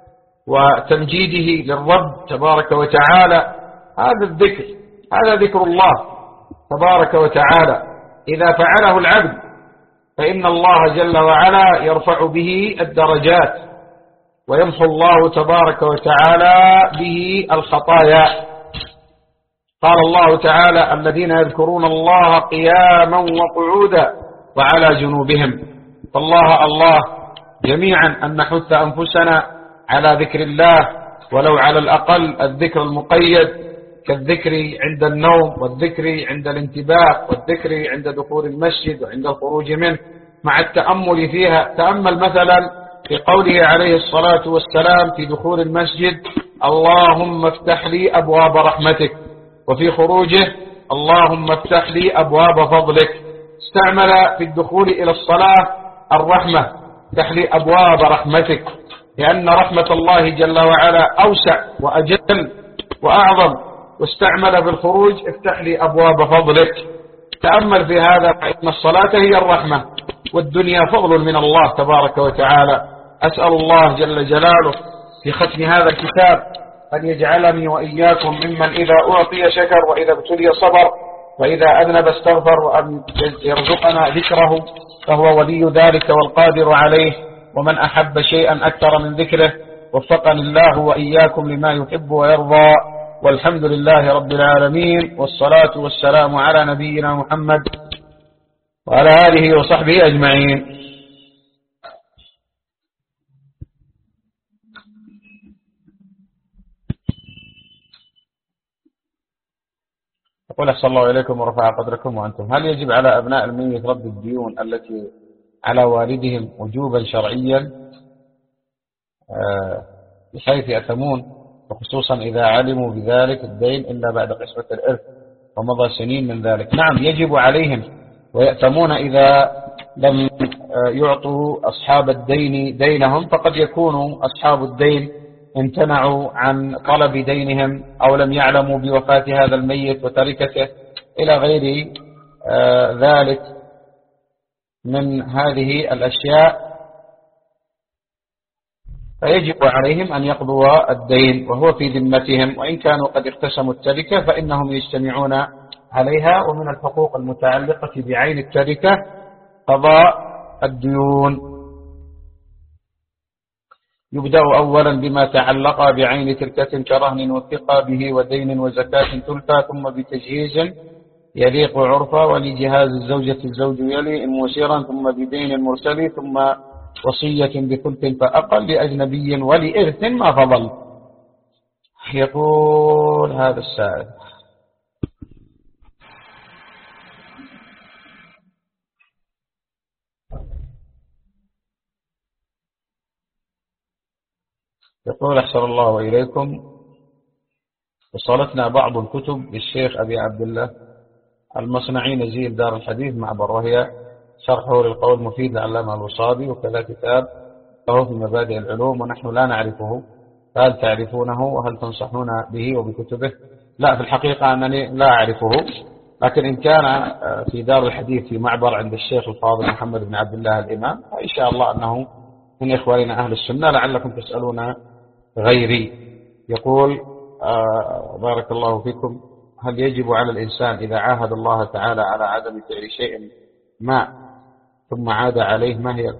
وتمجيده للرب تبارك وتعالى. هذا الذكر هذا ذكر الله تبارك وتعالى. إذا فعله العبد فإن الله جل وعلا يرفع به الدرجات ويمحو الله تبارك وتعالى به الخطايا. قال الله تعالى: الذين يذكرون الله قياما وقعودا وعلى جنوبهم. فالله الله جميعا أن نحث أنفسنا على ذكر الله، ولو على الأقل الذكر المقيد كالذكر عند النوم والذكر عند الانتباه والذكر عند دخول المسجد وعند الخروج منه مع التأمل فيها. تأمل مثلا في قوله عليه الصلاة والسلام في دخول المسجد: اللهم افتح لي أبواب رحمتك، وفي خروجه: اللهم افتح لي أبواب فضلك. استعمل في الدخول إلى الصلاة الرحمة: افتح لي أبواب رحمتك، لأن رحمة الله جل وعلا أوسع وأجل وأعظم. واستعمل بالخروج: افتح لي أبواب فضلك. تأمل في هذا، فإن الصلاة هي الرحمة والدنيا فضل من الله تبارك وتعالى. أسأل الله جل جلاله في ختم هذا الكتاب أن يجعلني وإياكم ممن إذا أعطي شكر وإذا ابتلي صبر وإذا أذنب استغفر، وأن يرزقنا ذكره فهو ولي ذلك والقادر عليه. ومن أحب شيئا أكثر من ذكره وفقني الله وإياكم لما يحب ويرضى. والحمد لله رب العالمين، والصلاة والسلام على نبينا محمد وعلى آله وصحبه أجمعين. أقول أحسن الله إليكم ورفع قدركم وأنتم. هل يجب على أبناء الميت رد الديون التي على والدهم وجوبا شرعيا بحيث يأثمون؟ وخصوصا إذا علموا بذلك الدين إلا بعد قسمة الإرث ومضى سنين من ذلك. نعم يجب عليهم ويأتمون إذا لم يعطوا أصحاب الدين دينهم، فقد يكون أصحاب الدين امتنعوا عن طلب دينهم أو لم يعلموا بوفاة هذا الميت وتركته إلى غير ذلك من هذه الأشياء، فيجب عليهم أن يقضوا الدين وهو في ذمتهم، وإن كانوا قد اقتسموا التركة فإنهم يجتمعون عليها. ومن الحقوق المتعلقة بعين التركة قضاء الديون. يبدأ أولا بما تعلق بعين تركة كرهن وثقة به ودين وزكاة تلفى، ثم بتجهيز يليق عرفا، ولجهاز الزوجة الزوج يلي إن مسيرا، ثم بدين مرسل، ثم وصية بثلث فأقل لأجنبي ولإرث ما فضل. يقول هذا السائل: يقول أحسن الله وإليكم، وصلتنا بعض الكتب للشيخ أبي عبد الله المصنعي نزيل دار الحديث معبر، وهي شرحه للقول المفيد لعلامة الوصابي، وكذا كتاب له في مبادئ العلوم ونحن لا نعرفه، فهل تعرفونه وهل تنصحون به وبكتبه؟ لا، في الحقيقة أنني لا أعرفه، لكن إن كان في دار الحديث في معبر عند الشيخ الفاضل محمد بن عبد الله الإمام فإن شاء الله أنه من إخواننا أهل السنة، لعلكم تسألون غيري. يقول آه بارك الله فيكم: هل يجب على الإنسان إذا عاهد الله تعالى على عدم فعل شيء ما ثم عاد عليه، ما هي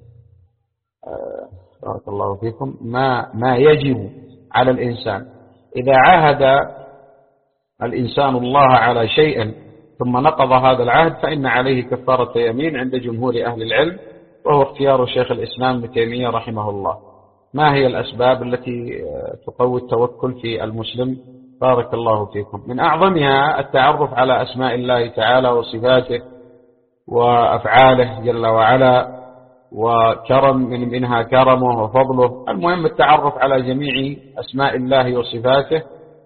آه بارك الله فيكم ما ما يجب على الإنسان إذا عاهد الإنسان الله على شيء ثم نقض هذا العهد، فإن عليه كفارة يمين عند جمهور أهل العلم، وهو اختيار شيخ الإسلام ابن تيمية رحمه الله. ما هي الأسباب التي تقوي التوكل في المسلم؟ بارك الله فيكم. من أعظمها التعرف على أسماء الله تعالى وصفاته وأفعاله جل وعلا، وكرم من منها كرمه وفضله. المهم التعرف على جميع أسماء الله وصفاته،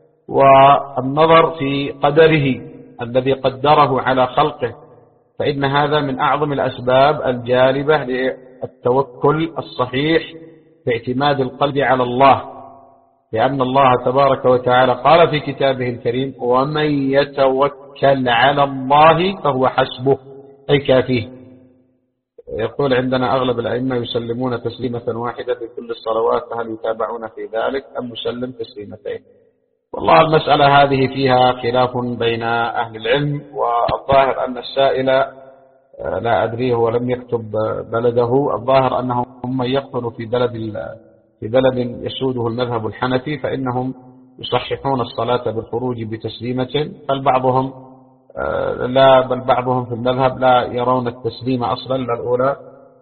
والنظر في قدره الذي قدره على خلقه، فإن هذا من أعظم الأسباب الجالبة للتوكل الصحيح باعتماد القلب على الله، لأن الله تبارك وتعالى قال في كتابه الكريم: ومن يتوكل على الله فهو حسبه، أي كافيه. يقول: عندنا أغلب الأئمة يسلمون تسليمة واحدة في كل الصلوات، فهل يتابعون في ذلك أم نسلم تسليمتين؟ والله المسألة هذه فيها خلاف بين أهل العلم، والظاهر أن السائل لا أدريه ولم يكتب بلده، الظاهر أنهم من يقتلوا في بلد في بلد يسوده المذهب الحنفي فإنهم يصححون الصلاة بالخروج بتسليمة، بل بعضهم لا بل بعضهم في المذهب لا يرون التسليم أصلا، لا الأولى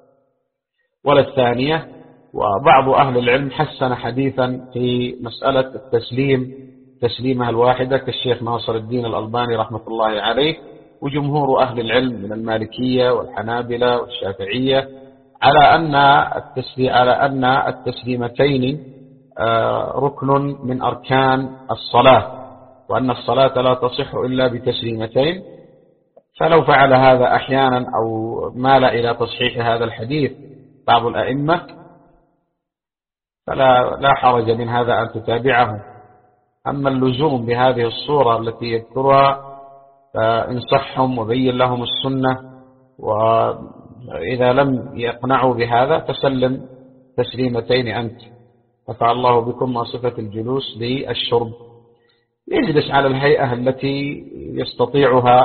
ولا الثانية. وبعض أهل العلم حسن حديثا في مسألة التسليم تسليمها الواحدة كالشيخ ناصر الدين الألباني رحمة الله عليه، وجمهور أهل العلم من المالكية والحنابلة والشافعية على أن التسليم على أن التسليمتين ركن من أركان الصلاة، وأن الصلاة لا تصح إلا بتسليمتين. فلو فعل هذا أحيانا أو مال إلى تصحيح هذا الحديث بعض الأئمة فلا لا حرج من هذا أن تتابعه. أما اللزوم بهذه الصورة التي يذكرها فإن صحهم وبين لهم السنة، وإذا لم يقنعوا بهذا فسلم تسليمتين أنت. نفع الله بكم. ما صفة الجلوس للشرب؟ يجلس على الهيئة التي يستطيعها،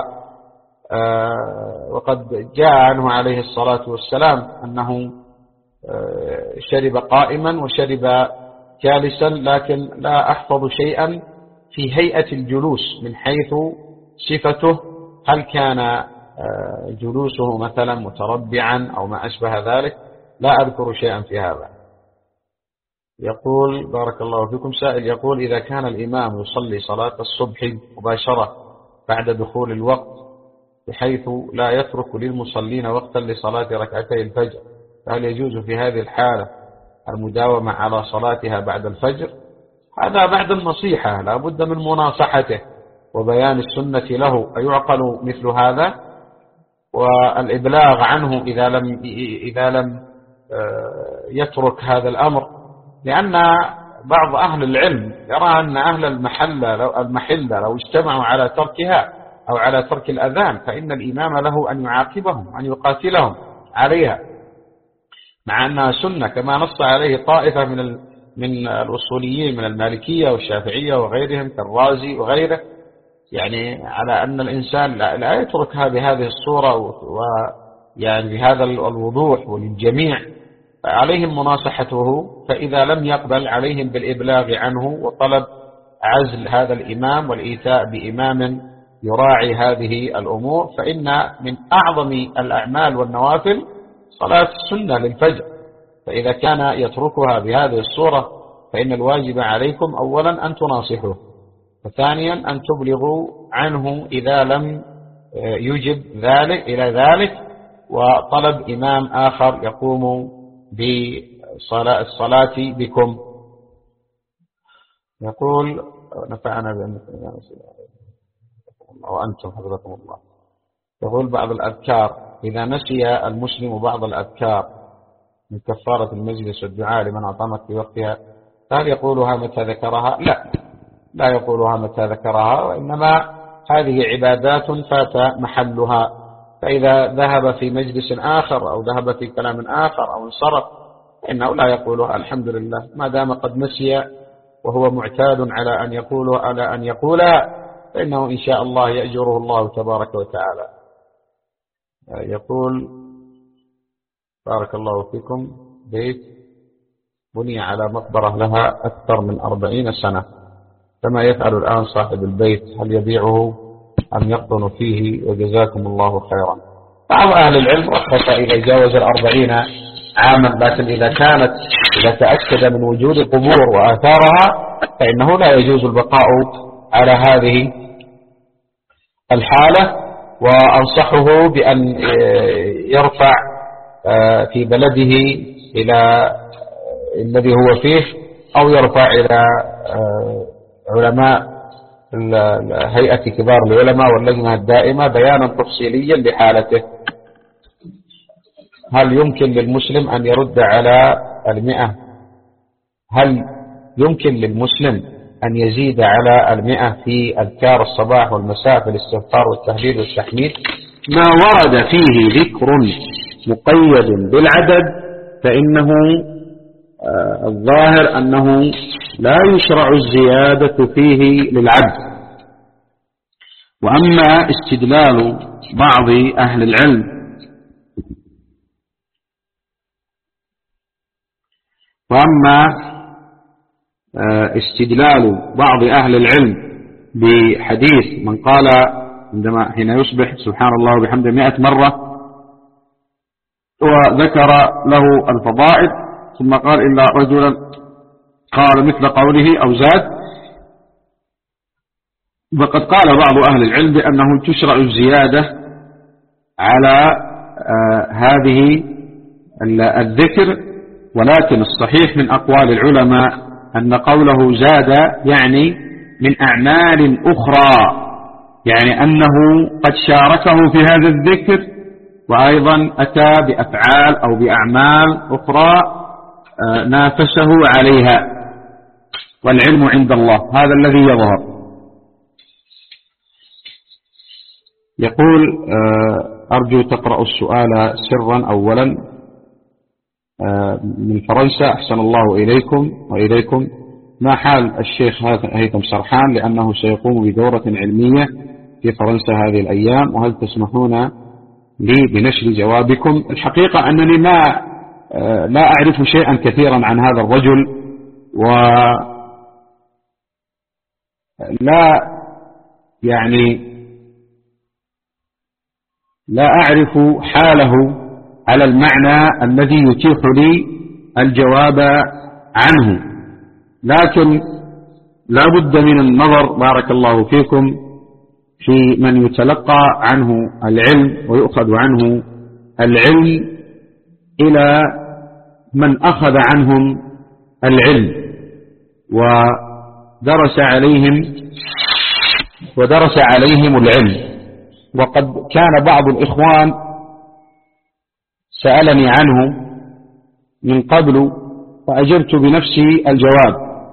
وقد جاء عنه عليه الصلاة والسلام أنه شرب قائما وشرب جالسا، لكن لا أحفظ شيئا في هيئة الجلوس من حيث صفته، هل كان جلوسه مثلا متربعا أو ما أشبه ذلك، لا أذكر شيئا في هذا. يقول: بارك الله فيكم، سائل يقول: إذا كان الإمام يصلي صلاة الصبح مباشرة بعد دخول الوقت بحيث لا يترك للمصلين وقتا لصلاة ركعتي الفجر، فهل يجوز في هذه الحالة المداومة على صلاتها بعد الفجر؟ هذا بعد النصيحة لا بد من مناصحته وبيان السنة له. أيعقل مثل هذا؟ والإبلاغ عنه إذا لم إذا لم يترك هذا الأمر، لأن بعض أهل العلم يرى أن أهل المحلة لو المحلة لو اجتمعوا على تركها أو على ترك الأذان فإن الإمام له أن يعاقبهم، أن يقاتلهم عليها، مع أنها سنة كما نص عليه طائفة من من الأصوليين من المالكية والشافعية وغيرهم كالرازي وغيره، يعني على أن الإنسان لا يتركها بهذه الصورة ويعني بهذا الوضوح وللجميع، عليهم مناصحته. فإذا لم يقبل عليهم بالإبلاغ عنه وطلب عزل هذا الإمام والإيتاء بإمام يراعي هذه الأمور. فإن من أعظم الأعمال والنوافل صلاة السنة للفجر، فإذا كان يتركها بهذه الصورة فإن الواجب عليكم أولا أن تناصحوه، وثانيا أن تبلغوا عنه إذا لم يجب ذلك إلى ذلك، وطلب إمام آخر يقوم بالصلاة بكم. يقول نفعنا وأنتم حفظكم الله. يقول بعض الأذكار إذا نسي المسلم بعض الأذكار من كفارة المجلس والدعاء لمن أعطمت في وقتها، هل يقولها متى ذكرها؟ لا لا يقولها متى ذكرها، وإنما هذه عبادات فات محلها، فإذا ذهب في مجلس آخر أو ذهب في كلام آخر أو انصرف إنه لا يقولها الحمد لله، ما دام قد نسي وهو معتاد على أن يقولها على أن يقولها فإنه إن شاء الله يأجره الله تبارك وتعالى. يقول بارك الله فيكم بيت بني على مقبرة لها أكثر من أربعين سنة، كما يفعل الآن صاحب البيت، هل يبيعه أم يقطن فيه؟ وجزاكم الله خيرا. بعض أهل العلم رخص إذا جاوز الأربعين عاما، لكن إذا كانت إذا تأكد من وجود قبور وآثارها فإنه لا يجوز البقاء على هذه الحالة، وأنصحه بأن يرفع في بلده إلى الذي هو فيه، أو يرفع إلى علماء هيئة كبار العلماء واللجنة الدائمة بيانا تفصيليا لحالته. هل يمكن للمسلم أن يرد على المئة؟ هل يمكن للمسلم أن يزيد على المئة في أذكار الصباح والمساء في الاستغفار والتهليل والتحميد؟ ما ورد فيه ذكر مقيد بالعدد فإنه الظاهر أنه لا يشرع الزيادة فيه للعبد. وأما استدلال بعض أهل العلم وأما استدلال بعض أهل العلم بحديث من قال عندما حين يصبح سبحان الله وبحمده مئة مرة وذكر له الفضائل ثم قال إلا رجلا قال مثل قوله أو زاد، وقد قال بعض أهل العلم بأنه تشرع الزيادة على هذه الذكر، ولكن الصحيح من أقوال العلماء أن قوله زاد يعني من أعمال أخرى، يعني أنه قد شاركه في هذا الذكر وأيضا أتى بأفعال أو بأعمال أخرى نافسه عليها، والعلم عند الله، هذا الذي يظهر. يقول أرجو تقرأ السؤال سرا أولا من فرنسا، أحسن الله إليكم وإليكم، ما حال الشيخ هيثم سرحان لأنه سيقوم بدورة علمية في فرنسا هذه الأيام، وهل تسمحون لي بنشر جوابكم؟ الحقيقة أنني ما لا أعرف شيئا كثيرا عن هذا الرجل، ولا يعني لا أعرف حاله على المعنى الذي يتيح لي الجواب عنه، لكن لا بد من النظر بارك الله فيكم في من يتلقى عنه العلم ويؤخذ عنه العلم إلى من أخذ عنهم العلم، ودرس عليهم ودرس عليهم العلم. وقد كان بعض الإخوان سألني عنه من قبل فأجبت بنفسي الجواب.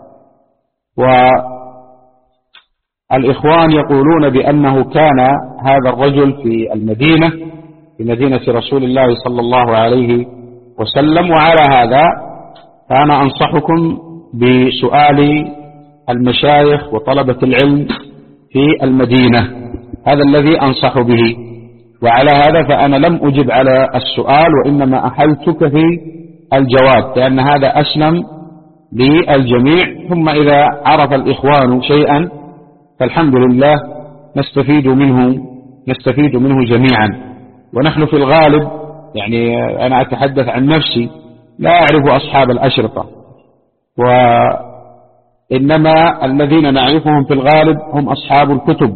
والإخوان يقولون بأنه كان هذا الرجل في المدينة في مدينة رسول الله صلى الله عليه وسلم. وعلى هذا فأنا أنصحكم بسؤال المشايخ وطلبة العلم في المدينة، هذا الذي أنصح به. وعلى هذا فأنا لم أجب على السؤال وإنما أحلتك في الجواب، لأن هذا أسلم للجميع. ثم إذا عرف الإخوان شيئا فالحمد لله نستفيد منه نستفيد منه جميعا. ونحن في الغالب يعني أنا أتحدث عن نفسي لا أعرف أصحاب الأشرطة، وإنما الذين نعرفهم في الغالب هم أصحاب الكتب.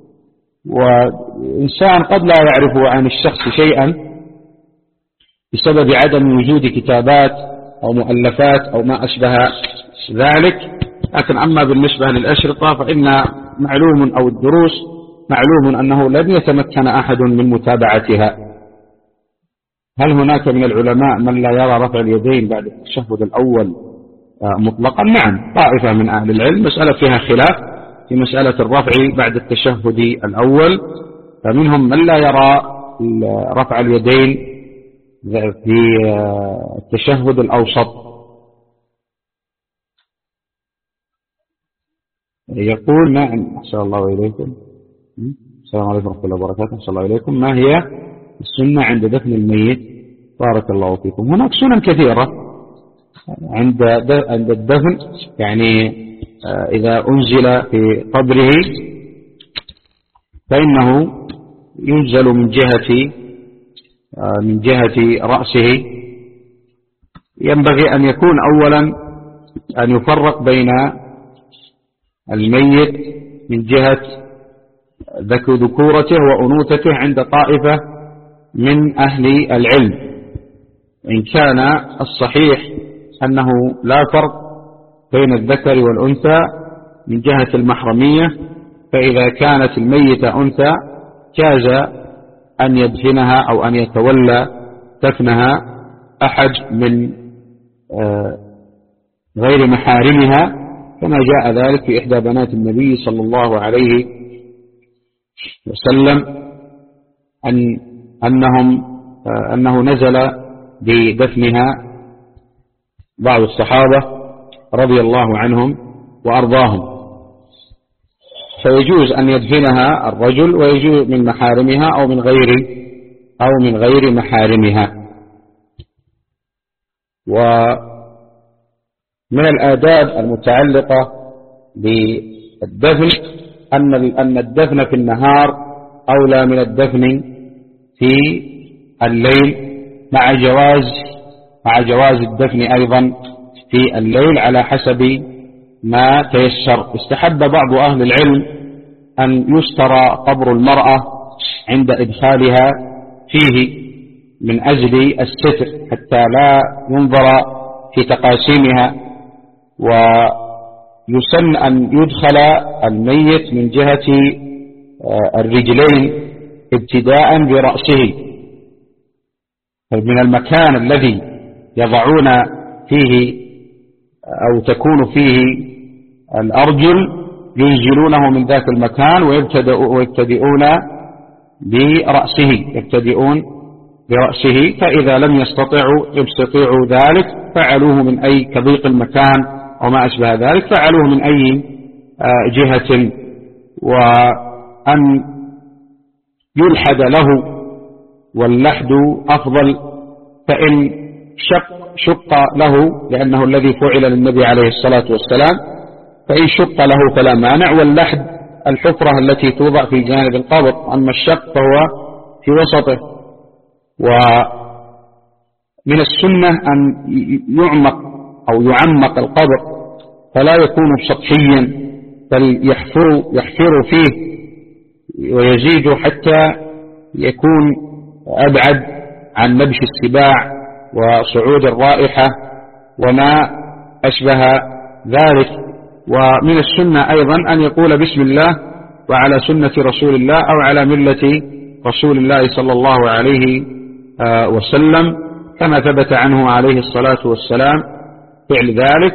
وإنسان قد لا يعرف عن الشخص شيئا بسبب عدم وجود كتابات أو مؤلفات أو ما أشبه ذلك. لكن أما بالنسبة للأشرطة فإن معلوم أو الدروس معلوم أنه لن يتمكن أحد من متابعتها. هل هناك من العلماء من لا يرى رفع اليدين بعد التشهد الأول مطلقا؟ نعم، طائفة من أهل العلم مسألة فيها خلاف في مسألة الرفع بعد التشهد الأول، فمنهم من لا يرى رفع اليدين في التشهد الأوسط. يقول ما أحسن الله إليكم، السلام عليكم ورحمة الله وبركاته، أحسن الله إليكم، ما هي السنة عند دفن الميت؟ بارك الله فيكم. هناك سنن كثيرة عند عند الدفن، يعني إذا أنزل في قبره فإنه ينزل من جهة من جهة رأسه. ينبغي أن يكون أولا أن يفرق بين الميت من جهة ذكورته وأنوثته عند طائفة من أهل العلم. إن كان الصحيح أنه لا فرق بين الذكر والأنثى من جهة المحرمية، فإذا كانت الميتة أنثى جاز أن يدفنها أو أن يتولى دفنها أحد من غير محارمها، كما جاء ذلك في إحدى بنات النبي صلى الله عليه وسلم أن أنهم أنه نزل بدفنها بعض الصحابة رضي الله عنهم وأرضاهم. فيجوز أن يدفنها الرجل ويجوز من محارمها أو من غير أو من غير محارمها. ومن الآداب المتعلقة بالدفن أن أن الدفن في النهار أولى من الدفن في الليل، مع جواز مع جواز الدفن أيضا في الليل على حسب ما تيسر. استحب بعض أهل العلم أن يستر قبر المرأة عند إدخالها فيه من أجل الستر حتى لا ينظر في تقاسيمها. ويسن أن يدخل الميت من جهة الرجلين ابتداء برأسه، من المكان الذي يضعون فيه أو تكون فيه الأرجل ينزلونه من ذاك المكان ويبتدئون برأسه يبتدئون برأسه فإذا لم يستطيعوا يستطيعوا ذلك فعلوه من أي كضيق المكان أو ما أشبه ذلك، فعلوه من أي جهة. وأن يلحد له، واللحد أفضل، فإن شق شق له لأنه الذي فعل للنبي عليه الصلاة والسلام، فإن شق له فلا مانع. واللحد الحفرة التي توضع في جانب القبر، أما الشق فهو في وسطه. ومن السنة أن يعمق أو يعمق القبر فلا يكون سطحيا، بل يحفر, يحفر فيه ويزيد حتى يكون أبعد عن نبش السباع وصعود الرائحة وما أشبه ذلك. ومن السنة أيضا أن يقول بسم الله وعلى سنة رسول الله أو على ملة رسول الله صلى الله عليه وسلم كما ثبت عنه عليه الصلاة والسلام فعل ذلك.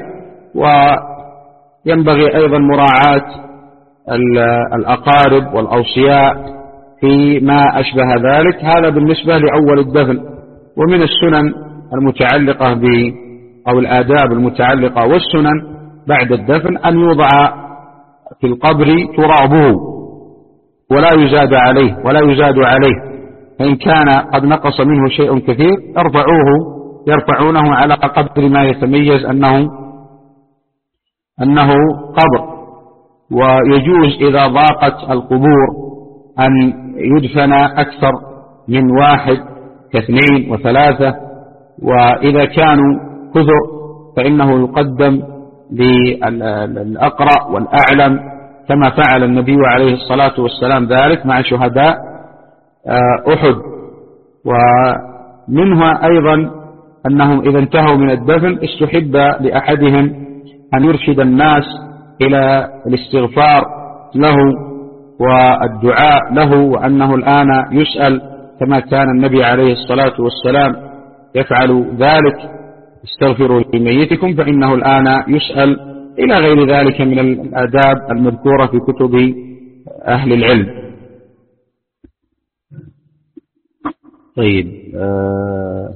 وينبغي أيضا مراعاة الأقارب والأوصياء فيما أشبه ذلك. هذا بالنسبة لأول الدفن. ومن السنن المتعلقة ب أو الآداب المتعلقة والسنن بعد الدفن أن يوضع في القبر ترابه ولا يزاد عليه ولا يزاد عليه، فإن كان قد نقص منه شيء كثير يرفعوه يرفعونه على قدر ما يتميز أنه أنه قبر. ويجوز إذا ضاقت القبور أن يدفن أكثر من واحد كاثنين وثلاثة، وإذا كانوا كثر فإنه يقدم للأقرأ والأعلم كما فعل النبي عليه الصلاة والسلام ذلك مع شهداء أحد. ومنها أيضا أنهم إذا انتهوا من الدفن استحب لأحدهم أن يرشد الناس إلى الاستغفار له والدعاء له، وأنه الآن يسأل كما كان النبي عليه الصلاة والسلام يفعل ذلك: استغفروا لميتكم فإنه الآن يسأل، إلى غير ذلك من الآداب المذكورة في كتب أهل العلم. طيب آه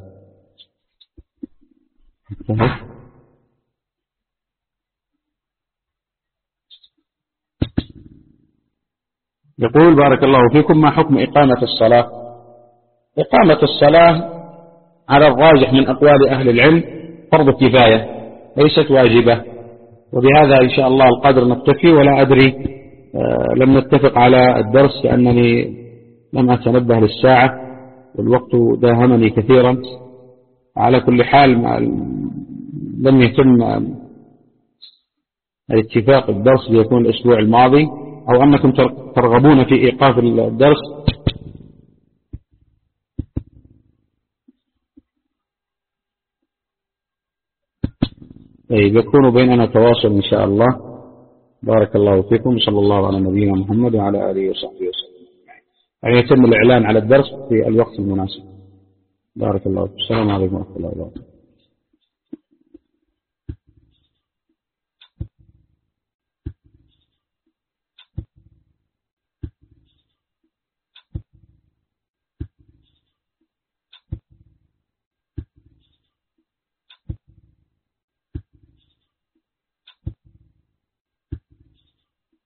يقول بارك الله فيكم: ما حكم إقامة الصلاة؟ إقامة الصلاة على الراجح من أقوال أهل العلم فرض كفاية ليست واجبة، وبهذا إن شاء الله القدر نكتفي. ولا أدري آه لم نتفق على الدرس لأنني لم أتنبه للساعة والوقت داهمني كثيرا. على كل حال لم يتم الاتفاق الدرس ليكون الأسبوع الماضي، أو أنكم ترغبون في إيقاف الدرس. طيب يكون بيننا تواصل إن شاء الله. بارك الله فيكم، صلى الله على نبينا محمد وعلى آله وصحبه وسلم. يعني يتم الإعلان على الدرس في الوقت المناسب. بارك الله فيكم. السلام عليكم ورحمة الله وبركاته.